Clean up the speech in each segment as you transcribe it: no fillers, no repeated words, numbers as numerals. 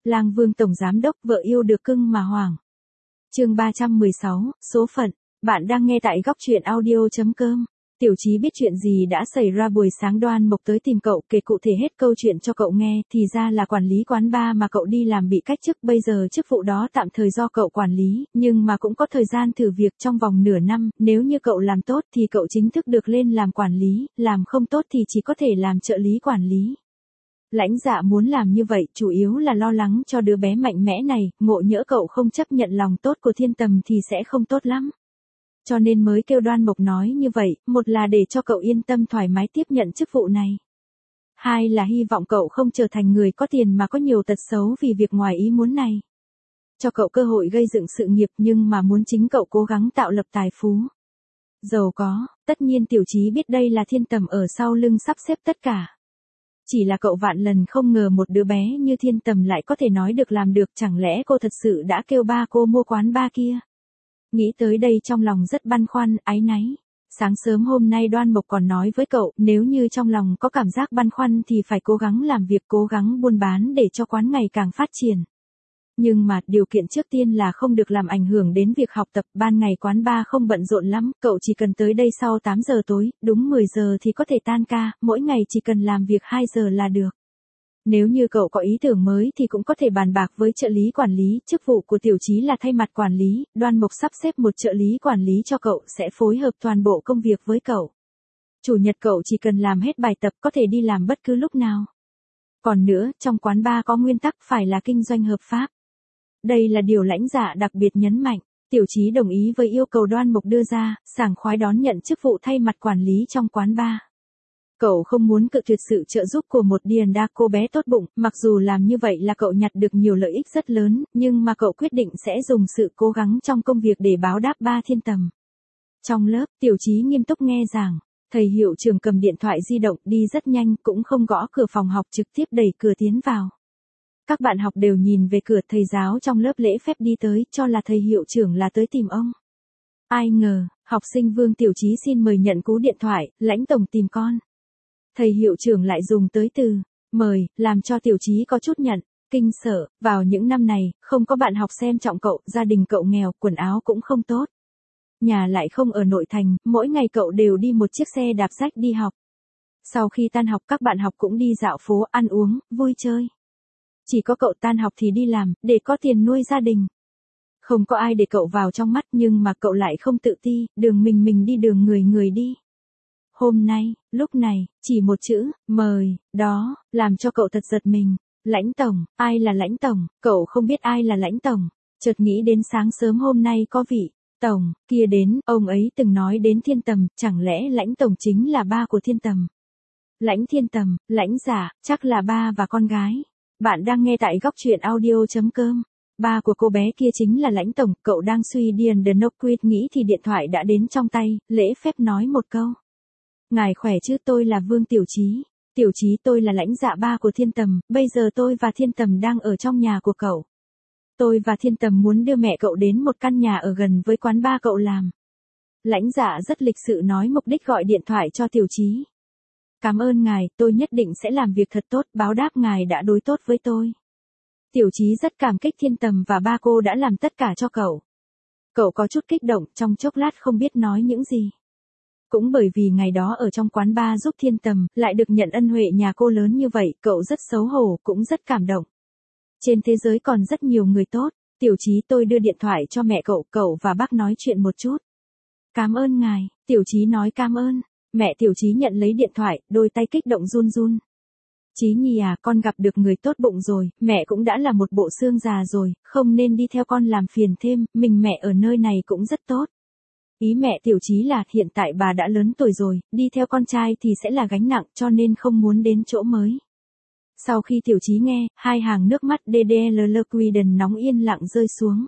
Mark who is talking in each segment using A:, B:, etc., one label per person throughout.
A: Lang Vương tổng giám đốc vợ yêu được cưng mà hoảng. Chương 316, số phận. Bạn đang nghe tại góc truyện audio.com. Tiểu Chí biết chuyện gì đã xảy ra buổi sáng Đoan Mộc tới tìm cậu kể cụ thể hết câu chuyện cho cậu nghe, thì ra là quản lý quán bar mà cậu đi làm bị cách chức, bây giờ chức vụ đó tạm thời do cậu quản lý, nhưng mà cũng có thời gian thử việc trong vòng nửa năm, nếu như cậu làm tốt thì cậu chính thức được lên làm quản lý, làm không tốt thì chỉ có thể làm trợ lý quản lý. Lãnh Dạ muốn làm như vậy chủ yếu là lo lắng cho đứa bé mạnh mẽ này, ngộ nhỡ cậu không chấp nhận lòng tốt của Thiên Tầm thì sẽ không tốt lắm. Cho nên mới kêu Đoan Mộc nói như vậy, một là để cho cậu yên tâm thoải mái tiếp nhận chức vụ này. Hai là hy vọng cậu không trở thành người có tiền mà có nhiều tật xấu vì việc ngoài ý muốn này. Cho cậu cơ hội gây dựng sự nghiệp, nhưng mà muốn chính cậu cố gắng tạo lập tài phú. Giàu có, tất nhiên Tiểu Chí biết đây là Thiên Tầm ở sau lưng sắp xếp tất cả. Chỉ là cậu vạn lần không ngờ một đứa bé như Thiên Tầm lại có thể nói được làm được, chẳng lẽ cô thật sự đã kêu ba cô mua quán bar kia. Nghĩ tới đây trong lòng rất băn khoăn, áy náy. Sáng sớm hôm nay Đoan Mộc còn nói với cậu, nếu như trong lòng có cảm giác băn khoăn thì phải cố gắng làm việc, cố gắng buôn bán để cho quán ngày càng phát triển. Nhưng mà, điều kiện trước tiên là không được làm ảnh hưởng đến việc học tập, ban ngày quán bar không bận rộn lắm, cậu chỉ cần tới đây sau 8 giờ tối, đúng 10 giờ thì có thể tan ca, mỗi ngày chỉ cần làm việc 2 giờ là được. Nếu như cậu có ý tưởng mới thì cũng có thể bàn bạc với trợ lý quản lý, chức vụ của Tiểu Chí là thay mặt quản lý, Đoan Mộc sắp xếp một trợ lý quản lý cho cậu, sẽ phối hợp toàn bộ công việc với cậu. Chủ nhật cậu chỉ cần làm hết bài tập có thể đi làm bất cứ lúc nào. Còn nữa, trong quán bar có nguyên tắc phải là kinh doanh hợp pháp. Đây là điều Lãnh Dạ đặc biệt nhấn mạnh. Tiểu Chí đồng ý với yêu cầu Đoan Mộc đưa ra, sảng khoái đón nhận chức vụ thay mặt quản lý trong quán bar. Cậu không muốn cự tuyệt sự trợ giúp của một Điền cô bé tốt bụng, mặc dù làm như vậy là cậu nhặt được nhiều lợi ích rất lớn, nhưng mà cậu quyết định sẽ dùng sự cố gắng trong công việc để báo đáp ba Thiên Tầm. Trong lớp, Tiểu Chí nghiêm túc nghe giảng, thầy hiệu trưởng cầm điện thoại di động đi rất nhanh, cũng không gõ cửa phòng học, trực tiếp đẩy cửa tiến vào. Các bạn học đều nhìn về cửa, thầy giáo trong lớp lễ phép đi tới, cho là thầy hiệu trưởng là tới tìm ông. Ai ngờ, học sinh Vương Tiểu Chí xin mời nhận cú điện thoại, Lãnh tổng tìm con. Thầy hiệu trưởng lại dùng tới từ mời, làm cho Tiểu Chí có chút kinh sợ. Vào những năm này, không có bạn học xem trọng cậu, gia đình cậu nghèo, quần áo cũng không tốt. Nhà lại không ở nội thành, mỗi ngày cậu đều đi một chiếc xe đạp rách đi học. Sau khi tan học các bạn học cũng đi dạo phố, ăn uống, vui chơi. Chỉ có cậu tan học thì đi làm, để có tiền nuôi gia đình. Không có ai để cậu vào trong mắt, nhưng mà cậu lại không tự ti, đường mình đi đường người đi. Hôm nay, lúc này, chỉ một chữ, mời, đó, làm cho cậu thật giật mình. Lãnh tổng, ai là Lãnh tổng? Cậu không biết ai là Lãnh tổng. Chợt nghĩ đến sáng sớm hôm nay có vị tổng kia đến, ông ấy từng nói đến Thiên Tầm, chẳng lẽ Lãnh tổng chính là ba của Thiên Tầm? Lãnh Thiên Tầm, Lãnh Dạ, chắc là ba và con gái. Bạn đang nghe tại góc truyện audio.com. Ba của cô bé kia chính là Lãnh tổng, cậu đang suy điên the no quit nghĩ thì điện thoại đã đến trong tay, lễ phép nói một câu. Ngài khỏe chứ, tôi là Vương Tiểu Chí. Tiểu Chí, tôi là Lãnh Dạ, ba của Thiên Tầm, bây giờ tôi và Thiên Tầm đang ở trong nhà của cậu. Tôi và Thiên Tầm muốn đưa mẹ cậu đến một căn nhà ở gần với quán bar cậu làm. Lãnh Dạ rất lịch sự nói mục đích gọi điện thoại cho Tiểu Chí. Cảm ơn ngài, tôi nhất định sẽ làm việc thật tốt, báo đáp ngài đã đối tốt với tôi. Tiểu Chí rất cảm kích Thiên Tầm và ba cô đã làm tất cả cho cậu. Cậu có chút kích động, trong chốc lát không biết nói những gì. Cũng bởi vì ngày đó ở trong quán bar giúp Thiên Tầm, lại được nhận ân huệ nhà cô lớn như vậy, cậu rất xấu hổ, cũng rất cảm động. Trên thế giới còn rất nhiều người tốt. Tiểu Chí, tôi đưa điện thoại cho mẹ cậu và bác nói chuyện một chút. Cảm ơn ngài. Tiểu Chí nói cảm ơn. Mẹ Tiểu Chí nhận lấy điện thoại, đôi tay kích động run run. Chí Nhi à, con gặp được người tốt bụng rồi, mẹ cũng đã là một bộ xương già rồi, không nên đi theo con làm phiền thêm, mình mẹ ở nơi này cũng rất tốt. Ý mẹ Tiểu Chí là hiện tại bà đã lớn tuổi rồi, đi theo con trai thì sẽ là gánh nặng, cho nên không muốn đến chỗ mới. Sau khi Tiểu Chí nghe, hai hàng nước mắt DDLL Quiden nóng yên lặng rơi xuống.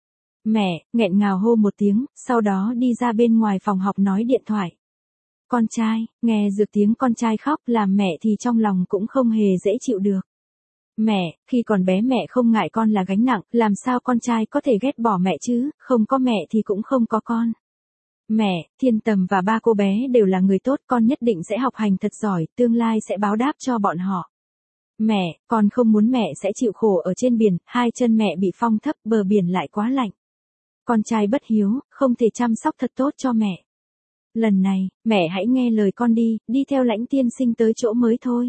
A: Mẹ, nghẹn ngào hô một tiếng, sau đó đi ra bên ngoài phòng học nói điện thoại. Con trai, nghe được tiếng con trai khóc, làm mẹ thì trong lòng cũng không hề dễ chịu được. Mẹ, khi còn bé mẹ không ngại con là gánh nặng, làm sao con trai có thể ghét bỏ mẹ chứ, không có mẹ thì cũng không có con. Mẹ, Thiên Tầm và ba cô bé đều là người tốt, con nhất định sẽ học hành thật giỏi, tương lai sẽ báo đáp cho bọn họ. Mẹ, con không muốn mẹ sẽ chịu khổ ở trên biển, hai chân mẹ bị phong thấp, bờ biển lại quá lạnh. Con trai bất hiếu, không thể chăm sóc thật tốt cho mẹ. Lần này, mẹ hãy nghe lời con đi theo Lãnh tiên sinh tới chỗ mới thôi.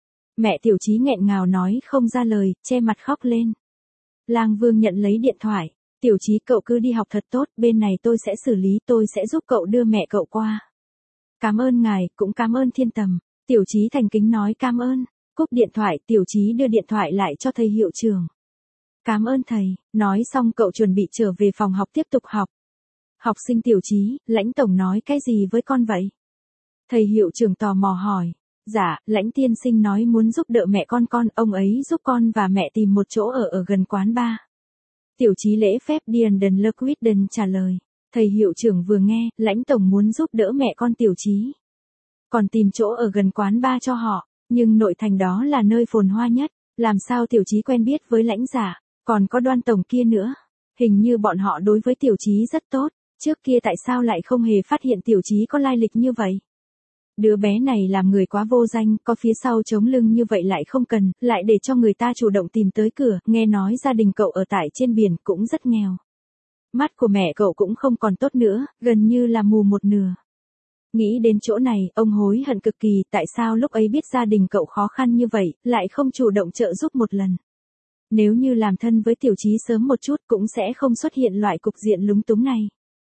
A: Mẹ Tiểu Chí nghẹn ngào nói không ra lời, che mặt khóc lên. Lang Vương nhận lấy điện thoại. Tiểu Chí cậu cứ đi học thật tốt, bên này tôi sẽ xử lý, tôi sẽ giúp cậu đưa mẹ cậu qua. Cảm ơn ngài, cũng cảm ơn Thiên Tầm. Tiểu Chí thành kính nói cảm ơn. Cúp điện thoại, Tiểu Chí đưa điện thoại lại cho thầy hiệu trưởng. Cảm ơn thầy, nói xong cậu chuẩn bị trở về phòng học tiếp tục học. Học sinh Tiểu Chí, Lãnh tổng nói cái gì với con vậy? Thầy hiệu trưởng tò mò hỏi. Dạ, Lãnh tiên sinh nói muốn giúp đỡ mẹ con, ông ấy giúp con và mẹ tìm một chỗ ở gần quán bar. Tiểu Chí lễ phép Điền Lquidden trả lời. Thầy hiệu trưởng vừa nghe, Lãnh tổng muốn giúp đỡ mẹ con Tiểu Chí. Còn tìm chỗ ở gần quán bar cho họ, nhưng nội thành đó là nơi phồn hoa nhất, làm sao Tiểu Chí quen biết với Lãnh giả, còn có Đoan tổng kia nữa. Hình như bọn họ đối với Tiểu Chí rất tốt, trước kia tại sao lại không hề phát hiện Tiểu Chí có lai lịch như vậy? Đứa bé này làm người quá vô danh, có phía sau chống lưng như vậy lại không cần, lại để cho người ta chủ động tìm tới cửa, nghe nói gia đình cậu ở tại trên biển cũng rất nghèo. Mắt của mẹ cậu cũng không còn tốt nữa, gần như là mù một nửa. Nghĩ đến chỗ này, ông hối hận cực kỳ, tại sao lúc ấy biết gia đình cậu khó khăn như vậy, lại không chủ động trợ giúp một lần. Nếu như làm thân với Tiểu Chí sớm một chút cũng sẽ không xuất hiện loại cục diện lúng túng này.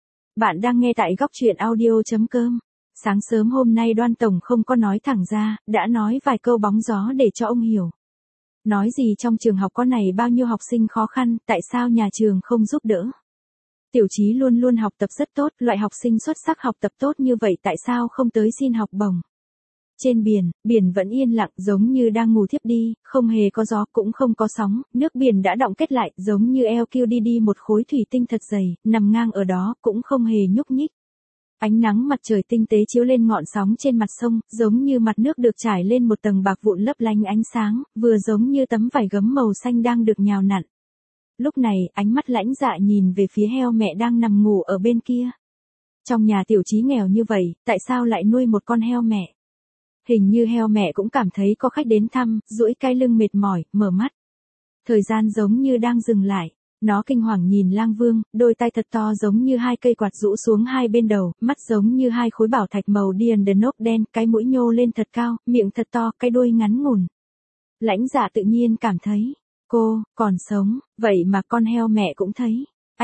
A: Bạn đang nghe tại góc truyện audio.com. Sáng sớm hôm nay Đoan tổng không có nói thẳng ra, đã nói vài câu bóng gió để cho ông hiểu. Nói gì trong trường học có này bao nhiêu học sinh khó khăn, tại sao nhà trường không giúp đỡ? Tiểu Chí luôn luôn học tập rất tốt, loại học sinh xuất sắc học tập tốt như vậy tại sao không tới xin học bổng? Trên biển vẫn yên lặng giống như đang ngủ thiếp đi, không hề có gió cũng không có sóng, nước biển đã đọng kết lại giống như LQDD một khối thủy tinh thật dày, nằm ngang ở đó cũng không hề nhúc nhích. Ánh nắng mặt trời tinh tế chiếu lên ngọn sóng trên mặt sông, giống như mặt nước được trải lên một tầng bạc vụn lấp lánh ánh sáng, vừa giống như tấm vải gấm màu xanh đang được nhào nặn. Lúc này, ánh mắt Lãnh Dạ nhìn về phía heo mẹ đang nằm ngủ ở bên kia. Trong nhà Tiểu Chí nghèo như vậy, tại sao lại nuôi một con heo mẹ? Hình như heo mẹ cũng cảm thấy có khách đến thăm, duỗi cái lưng mệt mỏi, mở mắt. Thời gian giống như đang dừng lại. Nó kinh hoàng nhìn Lang Vương, đôi tai thật to giống như hai cây quạt rũ xuống hai bên đầu, mắt giống như hai khối bảo thạch màu nốt đen, cái mũi nhô lên thật cao, miệng thật to, cái đuôi ngắn ngủn. Lãnh Dạ tự nhiên cảm thấy, cô, còn sống, vậy mà con heo mẹ cũng thấy.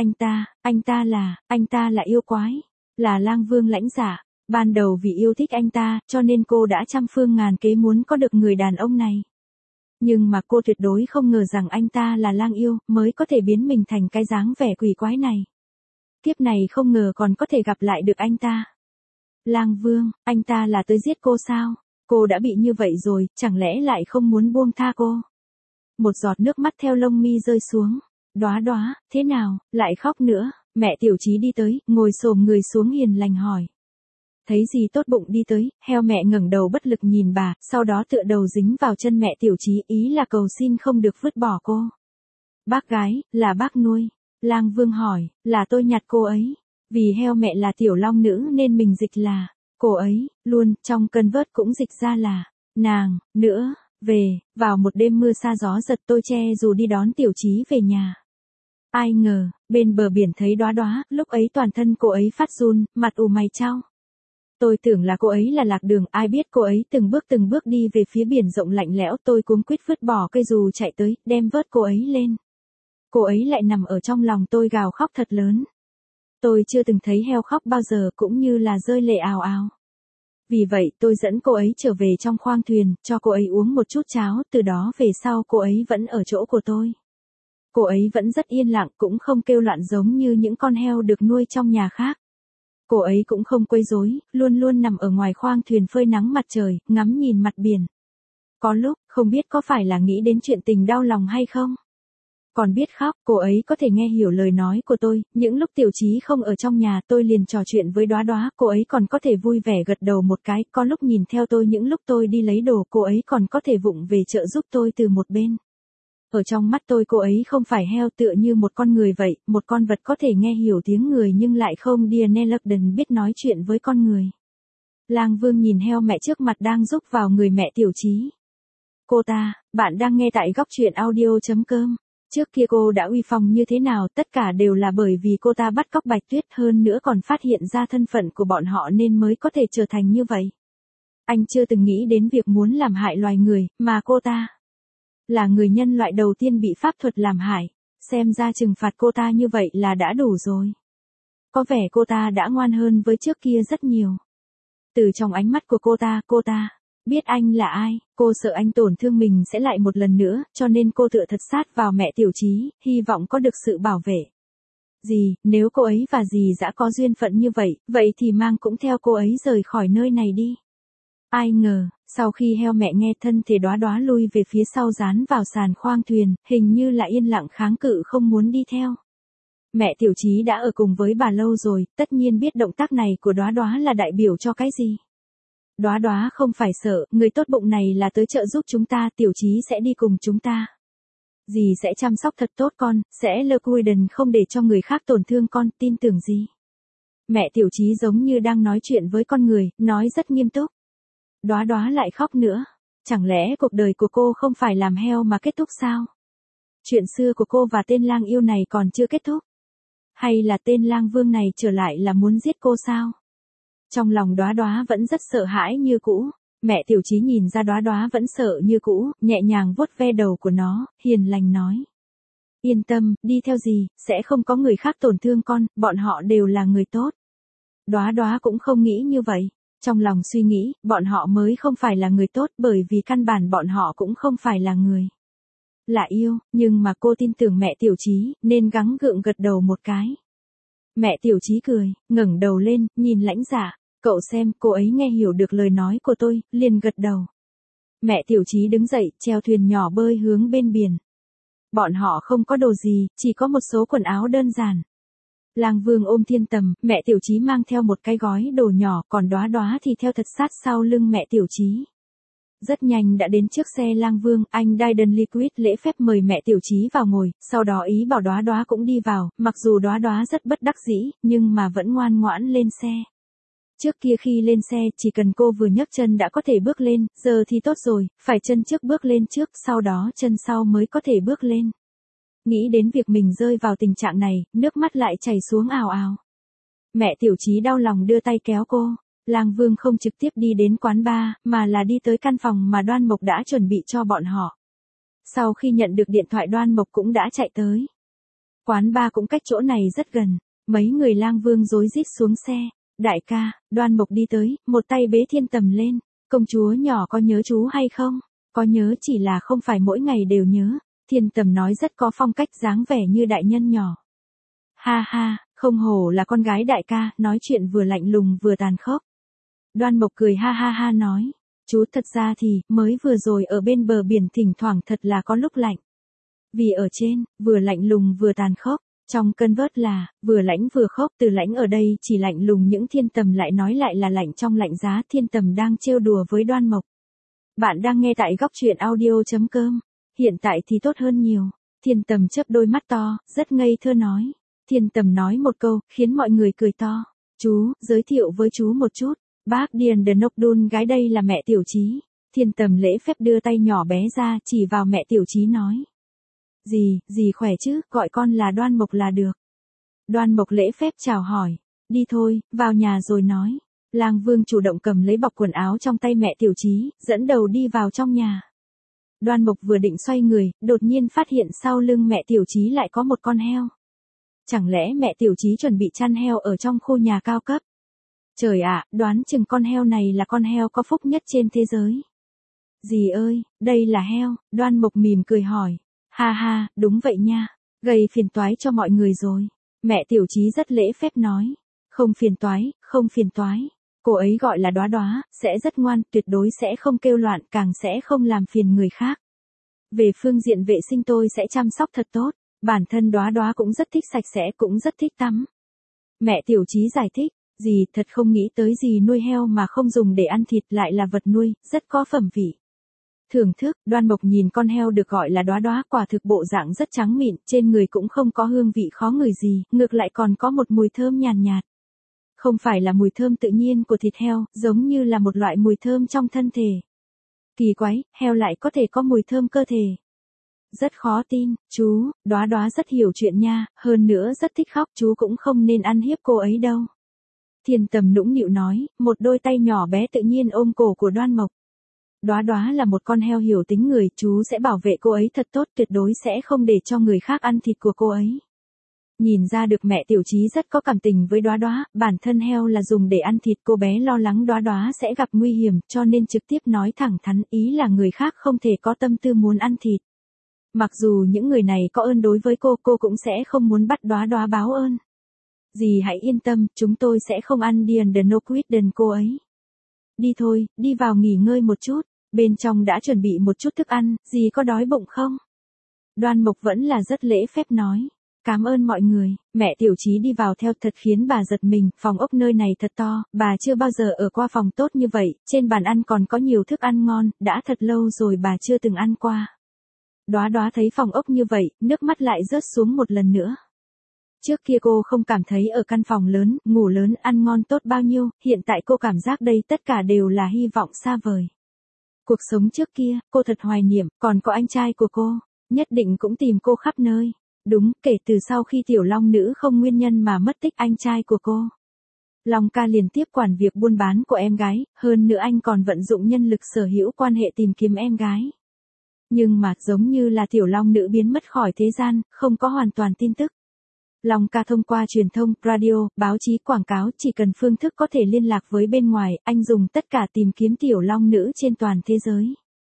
A: Anh ta là yêu quái, là Lang Vương Lãnh Dạ. Ban đầu vì yêu thích anh ta, cho nên cô đã trăm phương ngàn kế muốn có được người đàn ông này. Nhưng mà cô tuyệt đối không ngờ rằng anh ta là lang yêu, mới có thể biến mình thành cái dáng vẻ quỷ quái này. Kiếp này không ngờ còn có thể gặp lại được anh ta. Lang Vương, anh ta là tới giết cô sao? Cô đã bị như vậy rồi, chẳng lẽ lại không muốn buông tha cô? Một giọt nước mắt theo lông mi rơi xuống. Đóa, thế nào, lại khóc nữa? Mẹ Tiểu Chí đi tới, ngồi xổm người xuống hiền lành hỏi. Thấy gì tốt bụng đi tới, heo mẹ ngẩng đầu bất lực nhìn bà, sau đó tựa đầu dính vào chân mẹ Tiểu Chí, ý là cầu xin không được vứt bỏ cô. Bác gái, là bác nuôi. Lang Vương hỏi, là tôi nhặt cô ấy. Vì heo mẹ là tiểu long nữ nên mình dịch là, cô ấy, luôn, trong cơn vớt cũng dịch ra là, nàng, nữa, vào một đêm mưa sa gió giật tôi che dù đi đón Tiểu Chí về nhà. Ai ngờ, bên bờ biển thấy Đóa, lúc ấy toàn thân cô ấy phát run, mặt ủ mày chau. Tôi tưởng là cô ấy là lạc đường, ai biết cô ấy từng bước đi về phía biển rộng lạnh lẽo, tôi cuống quýt vứt bỏ cây dù chạy tới, đem vớt cô ấy lên. Cô ấy lại nằm ở trong lòng tôi gào khóc thật lớn. Tôi chưa từng thấy heo khóc bao giờ cũng như là rơi lệ ào ào. Vì vậy tôi dẫn cô ấy trở về trong khoang thuyền, cho cô ấy uống một chút cháo, từ đó về sau cô ấy vẫn ở chỗ của tôi. Cô ấy vẫn rất yên lặng, cũng không kêu loạn giống như những con heo được nuôi trong nhà khác. Cô ấy cũng không quấy rối, luôn luôn nằm ở ngoài khoang thuyền phơi nắng mặt trời, ngắm nhìn mặt biển. Có lúc, không biết có phải là nghĩ đến chuyện tình đau lòng hay không? Còn biết khóc, cô ấy có thể nghe hiểu lời nói của tôi, những lúc Tiểu Chí không ở trong nhà tôi liền trò chuyện với Đóa, cô ấy còn có thể vui vẻ gật đầu một cái, có lúc nhìn theo tôi những lúc tôi đi lấy đồ, cô ấy còn có thể vụng về trợ giúp tôi từ một bên. Ở trong mắt tôi cô ấy không phải heo, tựa như một con người vậy, một con vật có thể nghe hiểu tiếng người nhưng lại không biết nói chuyện với con người. Lang Vương nhìn heo mẹ trước mặt đang rúc vào người mẹ Tiểu Chí. Cô ta, bạn đang nghe tại góc truyện audio.com. Trước kia cô đã uy phong như thế nào, tất cả đều là bởi vì cô ta bắt cóc Bạch Tuyết, hơn nữa còn phát hiện ra thân phận của bọn họ nên mới có thể trở thành như vậy. Anh chưa từng nghĩ đến việc muốn làm hại loài người, mà cô ta là người nhân loại đầu tiên bị pháp thuật làm hại. Xem ra trừng phạt cô ta như vậy là đã đủ rồi. Có vẻ cô ta đã ngoan hơn với trước kia rất nhiều. Từ trong ánh mắt của cô ta biết anh là ai, cô sợ anh tổn thương mình sẽ lại một lần nữa, cho nên cô tựa thật sát vào mẹ Tiểu Chí, hy vọng có được sự bảo vệ. Dì, nếu cô ấy và dì đã có duyên phận như vậy, vậy thì mang cũng theo cô ấy rời khỏi nơi này đi. Ai ngờ, sau khi heo mẹ nghe thân thể Đóa Đóa lui về phía sau dán vào sàn khoang thuyền, hình như là yên lặng kháng cự không muốn đi theo. Mẹ Tiểu Chí đã ở cùng với bà lâu rồi, tất nhiên biết động tác này của Đóa Đóa là đại biểu cho cái gì. Đóa Đóa không phải sợ, người tốt bụng này là tới trợ giúp chúng ta, Tiểu Chí sẽ đi cùng chúng ta. Dì sẽ chăm sóc thật tốt con, sẽ lơ Cuiden không để cho người khác tổn thương con, tin tưởng gì. Mẹ Tiểu Chí giống như đang nói chuyện với con người, nói rất nghiêm túc. Đóa Đóa lại khóc nữa. Chẳng lẽ cuộc đời của cô không phải làm heo mà kết thúc sao? Chuyện xưa của cô và tên lang yêu này còn chưa kết thúc. Hay là tên lang vương này trở lại là muốn giết cô sao? Trong lòng Đóa Đóa vẫn rất sợ hãi như cũ. Mẹ Tiểu Chí nhìn ra Đóa Đóa vẫn sợ như cũ, nhẹ nhàng vuốt ve đầu của nó, hiền lành nói. Yên tâm, đi theo dì, sẽ không có người khác tổn thương con, bọn họ đều là người tốt. Đóa Đóa cũng không nghĩ như vậy. Trong lòng suy nghĩ, bọn họ mới không phải là người tốt bởi vì căn bản bọn họ cũng không phải là người. Là yêu, nhưng mà cô tin tưởng mẹ Tiểu Chí, nên gắng gượng gật đầu một cái. Mẹ Tiểu Chí cười, ngẩng đầu lên, nhìn Lãnh Dạ, cậu xem, cô ấy nghe hiểu được lời nói của tôi, liền gật đầu. Mẹ Tiểu Chí đứng dậy, chèo thuyền nhỏ bơi hướng bên biển. Bọn họ không có đồ gì, chỉ có một số quần áo đơn giản. Lang Vương ôm Thiên Tầm, mẹ Tiểu Chí mang theo một cái gói đồ nhỏ, còn Đóa Đóa thì theo thật sát sau lưng mẹ Tiểu Chí. Rất nhanh đã đến trước xe Lang Vương, anh Daidan Liquid lễ phép mời mẹ Tiểu Chí vào ngồi, sau đó ý bảo Đóa Đóa cũng đi vào, mặc dù Đóa Đóa rất bất đắc dĩ, nhưng mà vẫn ngoan ngoãn lên xe. Trước kia khi lên xe, chỉ cần cô vừa nhấc chân đã có thể bước lên, giờ thì tốt rồi, phải chân trước bước lên trước, sau đó chân sau mới có thể bước lên. Nghĩ đến việc mình rơi vào tình trạng này, nước mắt lại chảy xuống ào ào. Mẹ Tiểu Chí đau lòng đưa tay kéo cô. Lang Vương không trực tiếp đi đến quán bar, mà là đi tới căn phòng mà Đoan Mộc đã chuẩn bị cho bọn họ. Sau khi nhận được điện thoại Đoan Mộc cũng đã chạy tới. Quán bar cũng cách chỗ này rất gần. Mấy người Lang Vương rối rít xuống xe. Đại ca, Đoan Mộc đi tới, một tay bế Thiên Tầm lên. Công chúa nhỏ có nhớ chú hay không? Có nhớ, chỉ là không phải mỗi ngày đều nhớ. Thiên Tầm nói rất có phong cách dáng vẻ như đại nhân nhỏ. Ha ha, không hổ là con gái đại ca, nói chuyện vừa lạnh lùng vừa tàn khốc. Đoan Mộc cười ha ha ha nói. Chú thật ra thì, mới vừa rồi ở bên bờ biển thỉnh thoảng thật là có lúc lạnh. Vì ở trên, vừa lạnh lùng vừa tàn khốc. Trong cơn vớt là, vừa lãnh vừa khốc, từ lãnh ở đây chỉ lạnh lùng, những Thiên Tầm lại nói lại là lạnh trong lạnh giá. Thiên Tầm đang trêu đùa với Đoan Mộc. Bạn đang nghe tại góc truyện audio.com. Hiện tại thì tốt hơn nhiều. Thiên Tầm chớp đôi mắt to, rất ngây thơ nói. Thiên Tầm nói một câu, khiến mọi người cười to. Chú, giới thiệu với chú một chút. Bác Điền Đờ Nốc Đun gái, đây là mẹ Tiểu Chí. Thiên Tầm lễ phép đưa tay nhỏ bé ra, chỉ vào mẹ Tiểu Chí nói. Dì khỏe chứ, gọi con là Đoan Mộc là được. Đoan Mộc lễ phép chào hỏi. Đi thôi, vào nhà rồi nói. Lang Vương chủ động cầm lấy bọc quần áo trong tay mẹ Tiểu Chí, dẫn đầu đi vào trong nhà. Đoan Mộc vừa định xoay người, đột nhiên phát hiện sau lưng mẹ Tiểu Chí lại có một con heo. Chẳng lẽ mẹ Tiểu Chí chuẩn bị chăn heo ở trong khu nhà cao cấp? Trời ạ, đoán chừng con heo này là con heo có phúc nhất trên thế giới. Dì ơi, đây là heo, Đoan Mộc mỉm cười hỏi. Ha ha, đúng vậy nha, gây phiền toái cho mọi người rồi. Mẹ Tiểu Chí rất lễ phép nói. Không phiền toái, không phiền toái. Cô ấy gọi là Đóa Đóa, sẽ rất ngoan, tuyệt đối sẽ không kêu loạn, càng sẽ không làm phiền người khác. Về phương diện vệ sinh tôi sẽ chăm sóc thật tốt, bản thân Đóa Đóa cũng rất thích sạch sẽ, cũng rất thích tắm. Mẹ Tiểu Chí giải thích, dì thật không nghĩ tới dì nuôi heo mà không dùng để ăn thịt, lại là vật nuôi, rất có phẩm vị. Thưởng thức, Đoan Mộc nhìn con heo được gọi là Đóa Đóa, quả thực bộ dạng rất trắng mịn, trên người cũng không có hương vị khó ngửi gì, ngược lại còn có một mùi thơm nhàn nhạt. Không phải là mùi thơm tự nhiên của thịt heo, giống như là một loại mùi thơm trong thân thể. Kỳ quái, heo lại có thể có mùi thơm cơ thể. Rất khó tin, chú, Đóa Đóa rất hiểu chuyện nha, hơn nữa rất thích khóc, chú cũng không nên ăn hiếp cô ấy đâu. Thiên Tầm nũng nịu nói, một đôi tay nhỏ bé tự nhiên ôm cổ của Đoan Mộc. Đóa Đóa là một con heo hiểu tính người, chú sẽ bảo vệ cô ấy thật tốt, tuyệt đối sẽ không để cho người khác ăn thịt của cô ấy. Nhìn ra được mẹ Tiểu Chí rất có cảm tình với Đóa Đóa, bản thân heo là dùng để ăn thịt, cô bé lo lắng Đóa Đóa sẽ gặp nguy hiểm, cho nên trực tiếp nói thẳng thắn, ý là người khác không thể có tâm tư muốn ăn thịt. Mặc dù những người này có ơn đối với cô cũng sẽ không muốn bắt Đóa Đóa báo ơn. Dì hãy yên tâm, chúng tôi sẽ không ăn Diandenoquiden cô ấy. Đi thôi, đi vào nghỉ ngơi một chút, bên trong đã chuẩn bị một chút thức ăn, dì có đói bụng không? Đoan Mộc vẫn là rất lễ phép nói. Cảm ơn mọi người, mẹ Tiểu Chí đi vào theo thật khiến bà giật mình, phòng ốc nơi này thật to, bà chưa bao giờ ở qua phòng tốt như vậy, trên bàn ăn còn có nhiều thức ăn ngon, đã thật lâu rồi bà chưa từng ăn qua. Đóa Đóa thấy phòng ốc như vậy, nước mắt lại rớt xuống một lần nữa. Trước kia cô không cảm thấy ở căn phòng lớn, ngủ lớn, ăn ngon tốt bao nhiêu, hiện tại cô cảm giác đây tất cả đều là hy vọng xa vời. Cuộc sống trước kia, cô thật hoài niệm, còn có anh trai của cô, nhất định cũng tìm cô khắp nơi. Đúng, kể từ sau khi Tiểu Long Nữ không nguyên nhân mà mất tích anh trai của cô. Long ca liền tiếp quản việc buôn bán của em gái, hơn nữa anh còn vận dụng nhân lực sở hữu quan hệ tìm kiếm em gái. Nhưng mà giống như là Tiểu Long Nữ biến mất khỏi thế gian, không có hoàn toàn tin tức. Long ca thông qua truyền thông, radio, báo chí quảng cáo, chỉ cần phương thức có thể liên lạc với bên ngoài, anh dùng tất cả tìm kiếm Tiểu Long Nữ trên toàn thế giới.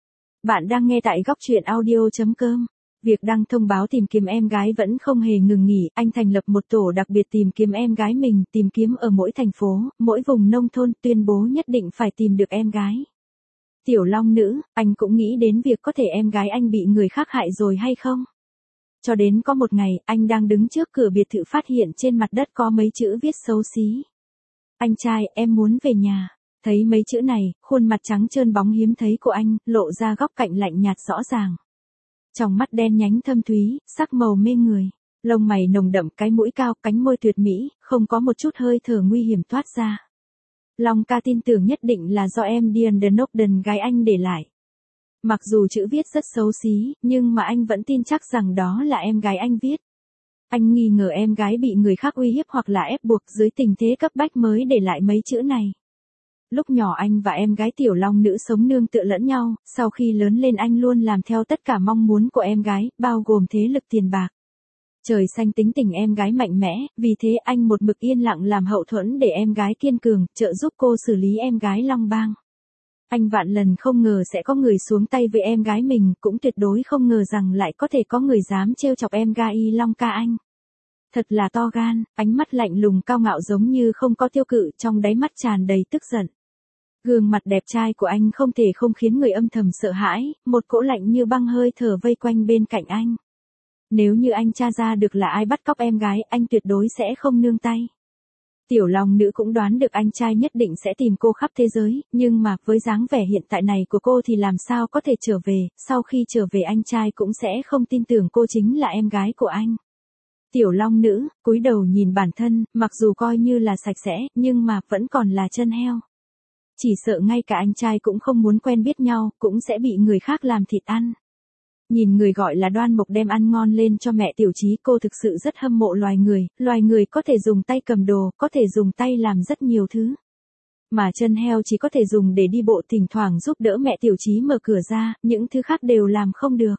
A: Bạn đang nghe tại góc truyện audio.com. Việc đăng thông báo tìm kiếm em gái vẫn không hề ngừng nghỉ, anh thành lập một tổ đặc biệt tìm kiếm em gái mình, tìm kiếm ở mỗi thành phố, mỗi vùng nông thôn, tuyên bố nhất định phải tìm được em gái. Tiểu Long Nữ, anh cũng nghĩ đến việc có thể em gái anh bị người khác hại rồi hay không? Cho đến có một ngày, anh đang đứng trước cửa biệt thự phát hiện trên mặt đất có mấy chữ viết xấu xí. Anh trai, em muốn về nhà. Thấy mấy chữ này, khuôn mặt trắng trơn bóng hiếm thấy của anh, lộ ra góc cạnh lạnh nhạt rõ ràng. Trong mắt đen nhánh thâm thúy, sắc màu mê người, lông mày nồng đậm, cái mũi cao, cánh môi tuyệt mỹ, không có một chút hơi thở nguy hiểm toát ra. Long ca tin tưởng nhất định là do em Diandenoquiden gái anh để lại. Mặc dù chữ viết rất xấu xí, nhưng mà anh vẫn tin chắc rằng đó là em gái anh viết. Anh nghi ngờ em gái bị người khác uy hiếp hoặc là ép buộc, dưới tình thế cấp bách mới để lại mấy chữ này. Lúc nhỏ anh và em gái Tiểu Long Nữ sống nương tựa lẫn nhau, sau khi lớn lên anh luôn làm theo tất cả mong muốn của em gái, bao gồm thế lực tiền bạc. Trời xanh tính tình em gái mạnh mẽ, vì thế anh một mực yên lặng làm hậu thuẫn để em gái kiên cường, trợ giúp cô xử lý em gái Long Bang. Anh vạn lần không ngờ sẽ có người xuống tay với em gái mình, cũng tuyệt đối không ngờ rằng lại có thể có người dám trêu chọc em gái Long ca anh. Thật là to gan, ánh mắt lạnh lùng cao ngạo giống như không có tiêu cự, trong đáy mắt tràn đầy tức giận. Gương mặt đẹp trai của anh không thể không khiến người âm thầm sợ hãi, một cỗ lạnh như băng hơi thở vây quanh bên cạnh anh. Nếu như anh tra ra được là ai bắt cóc em gái, anh tuyệt đối sẽ không nương tay. Tiểu Long Nữ cũng đoán được anh trai nhất định sẽ tìm cô khắp thế giới, nhưng mà với dáng vẻ hiện tại này của cô thì làm sao có thể trở về, sau khi trở về anh trai cũng sẽ không tin tưởng cô chính là em gái của anh. Tiểu Long Nữ, cúi đầu nhìn bản thân, mặc dù coi như là sạch sẽ, nhưng mà vẫn còn là chân heo. Chỉ sợ ngay cả anh trai cũng không muốn quen biết nhau, cũng sẽ bị người khác làm thịt ăn. Nhìn người gọi là Đoan Mộc đem ăn ngon lên cho mẹ Tiểu Chí, cô thực sự rất hâm mộ loài người có thể dùng tay cầm đồ, có thể dùng tay làm rất nhiều thứ. Mà chân heo chỉ có thể dùng để đi bộ, thỉnh thoảng giúp đỡ mẹ Tiểu Chí mở cửa ra, những thứ khác đều làm không được.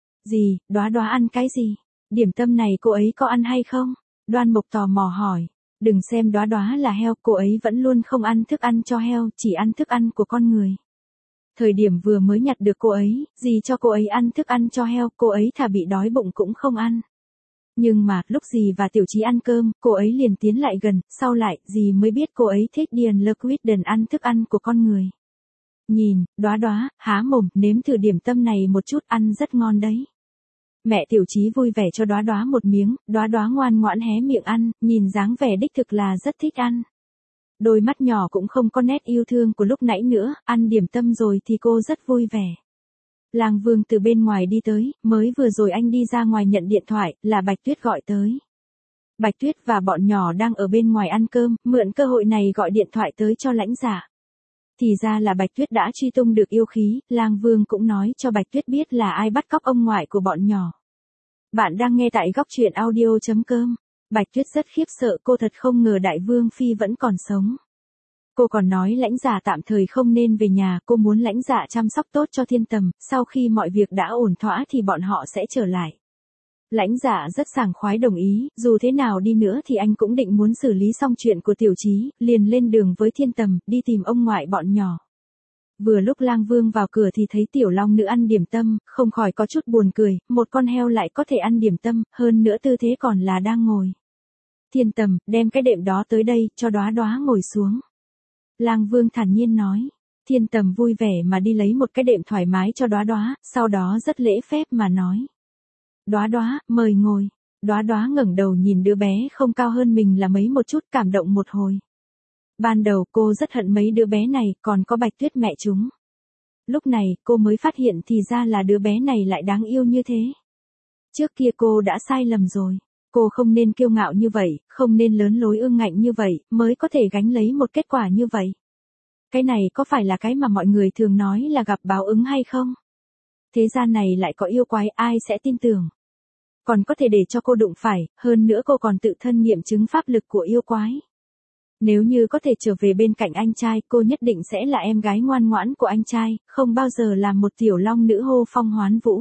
A: Dì, Đóa Đóa ăn cái gì? Điểm tâm này cô ấy có ăn hay không? Đoan Mộc tò mò hỏi. Đừng xem Đóa Đóa là heo, cô ấy vẫn luôn không ăn thức ăn cho heo, chỉ ăn thức ăn của con người. Thời điểm vừa mới nhặt được cô ấy, dì cho cô ấy ăn thức ăn cho heo, cô ấy thà bị đói bụng cũng không ăn. Nhưng mà, lúc dì và Tiểu Chí ăn cơm, cô ấy liền tiến lại gần, sau lại, dì mới biết cô ấy thích Diandenoquiden ăn thức ăn của con người. Nhìn, Đóa Đóa, há mồm, nếm thử điểm tâm này một chút, ăn rất ngon đấy. Mẹ Tiểu Chí vui vẻ cho Đóa Đóa một miếng, Đóa Đóa ngoan ngoãn hé miệng ăn, nhìn dáng vẻ đích thực là rất thích ăn. Đôi mắt nhỏ cũng không có nét yêu thương của lúc nãy nữa, ăn điểm tâm rồi thì cô rất vui vẻ. Lang Vương từ bên ngoài đi tới, mới vừa rồi anh đi ra ngoài nhận điện thoại, là Bạch Tuyết gọi tới. Bạch Tuyết và bọn nhỏ đang ở bên ngoài ăn cơm, mượn cơ hội này gọi điện thoại tới cho Lãnh Dạ. Thì ra là Bạch Tuyết đã truy tung được yêu khí, Lang Vương cũng nói cho Bạch Tuyết biết là ai bắt cóc ông ngoại của bọn nhỏ. Bạn đang nghe tại góc truyện audio.com. Bạch Tuyết rất khiếp sợ, cô thật không ngờ Đại Vương Phi vẫn còn sống. Cô còn nói Lãnh Dạ tạm thời không nên về nhà, cô muốn Lãnh Dạ chăm sóc tốt cho Thiên Tầm, sau khi mọi việc đã ổn thỏa thì bọn họ sẽ trở lại. Lãnh Dạ rất sảng khoái đồng ý, dù thế nào đi nữa thì anh cũng định muốn xử lý xong chuyện của Tiểu Chí, liền lên đường với Thiên Tầm, đi tìm ông ngoại bọn nhỏ. Vừa lúc Lang Vương vào cửa thì thấy Tiểu Long Nữ ăn điểm tâm, không khỏi có chút buồn cười, một con heo lại có thể ăn điểm tâm, hơn nữa tư thế còn là đang ngồi. Thiên Tầm, đem cái đệm đó tới đây, cho Đóa Đóa ngồi xuống. Lang Vương thản nhiên nói. Thiên Tầm vui vẻ mà đi lấy một cái đệm thoải mái cho Đóa Đóa, sau đó rất lễ phép mà nói. Đóa Đóa, mời ngồi. Đóa Đóa ngẩng đầu nhìn đứa bé không cao hơn mình là mấy một chút, cảm động một hồi. Ban đầu cô rất hận mấy đứa bé này, còn có Bạch Tuyết mẹ chúng. Lúc này, cô mới phát hiện thì ra là đứa bé này lại đáng yêu như thế. Trước kia cô đã sai lầm rồi. Cô không nên kiêu ngạo như vậy, không nên lớn lối ương ngạnh như vậy, mới có thể gánh lấy một kết quả như vậy. Cái này có phải là cái mà mọi người thường nói là gặp báo ứng hay không? Thế gian này lại có yêu quái, ai sẽ tin tưởng? Còn có thể để cho cô đụng phải, hơn nữa cô còn tự thân nghiệm chứng pháp lực của yêu quái. Nếu như có thể trở về bên cạnh anh trai, cô nhất định sẽ là em gái ngoan ngoãn của anh trai, không bao giờ làm một tiểu long nữ hô phong hoán vũ.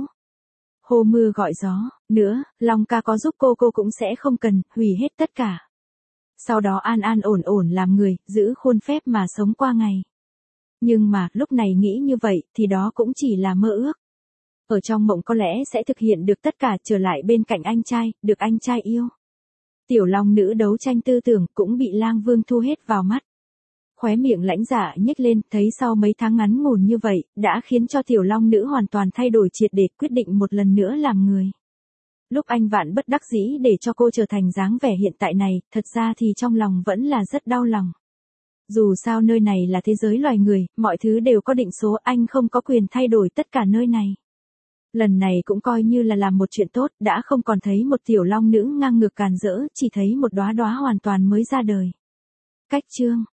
A: Hô mưa gọi gió, nữa, Long ca có giúp cô cũng sẽ không cần, hủy hết tất cả. Sau đó an an ổn ổn làm người, giữ khuôn phép mà sống qua ngày. Nhưng mà, lúc này nghĩ như vậy, thì đó cũng chỉ là mơ ước. Ở trong mộng có lẽ sẽ thực hiện được tất cả, trở lại bên cạnh anh trai, được anh trai yêu. Tiểu Long Nữ đấu tranh tư tưởng cũng bị Lang Vương thu hết vào mắt. Khóe miệng Lãnh Dạ nhếch lên, thấy sau mấy tháng ngắn ngủn như vậy, đã khiến cho Tiểu Long Nữ hoàn toàn thay đổi triệt để, quyết định một lần nữa làm người. Lúc anh vạn bất đắc dĩ để cho cô trở thành dáng vẻ hiện tại này, thật ra thì trong lòng vẫn là rất đau lòng. Dù sao nơi này là thế giới loài người, mọi thứ đều có định số, anh không có quyền thay đổi tất cả nơi này. Lần này cũng coi như là làm một chuyện tốt, đã không còn thấy một Tiểu Long Nữ ngang ngược càn rỡ, chỉ thấy một Đóa Đóa hoàn toàn mới ra đời. Cách chương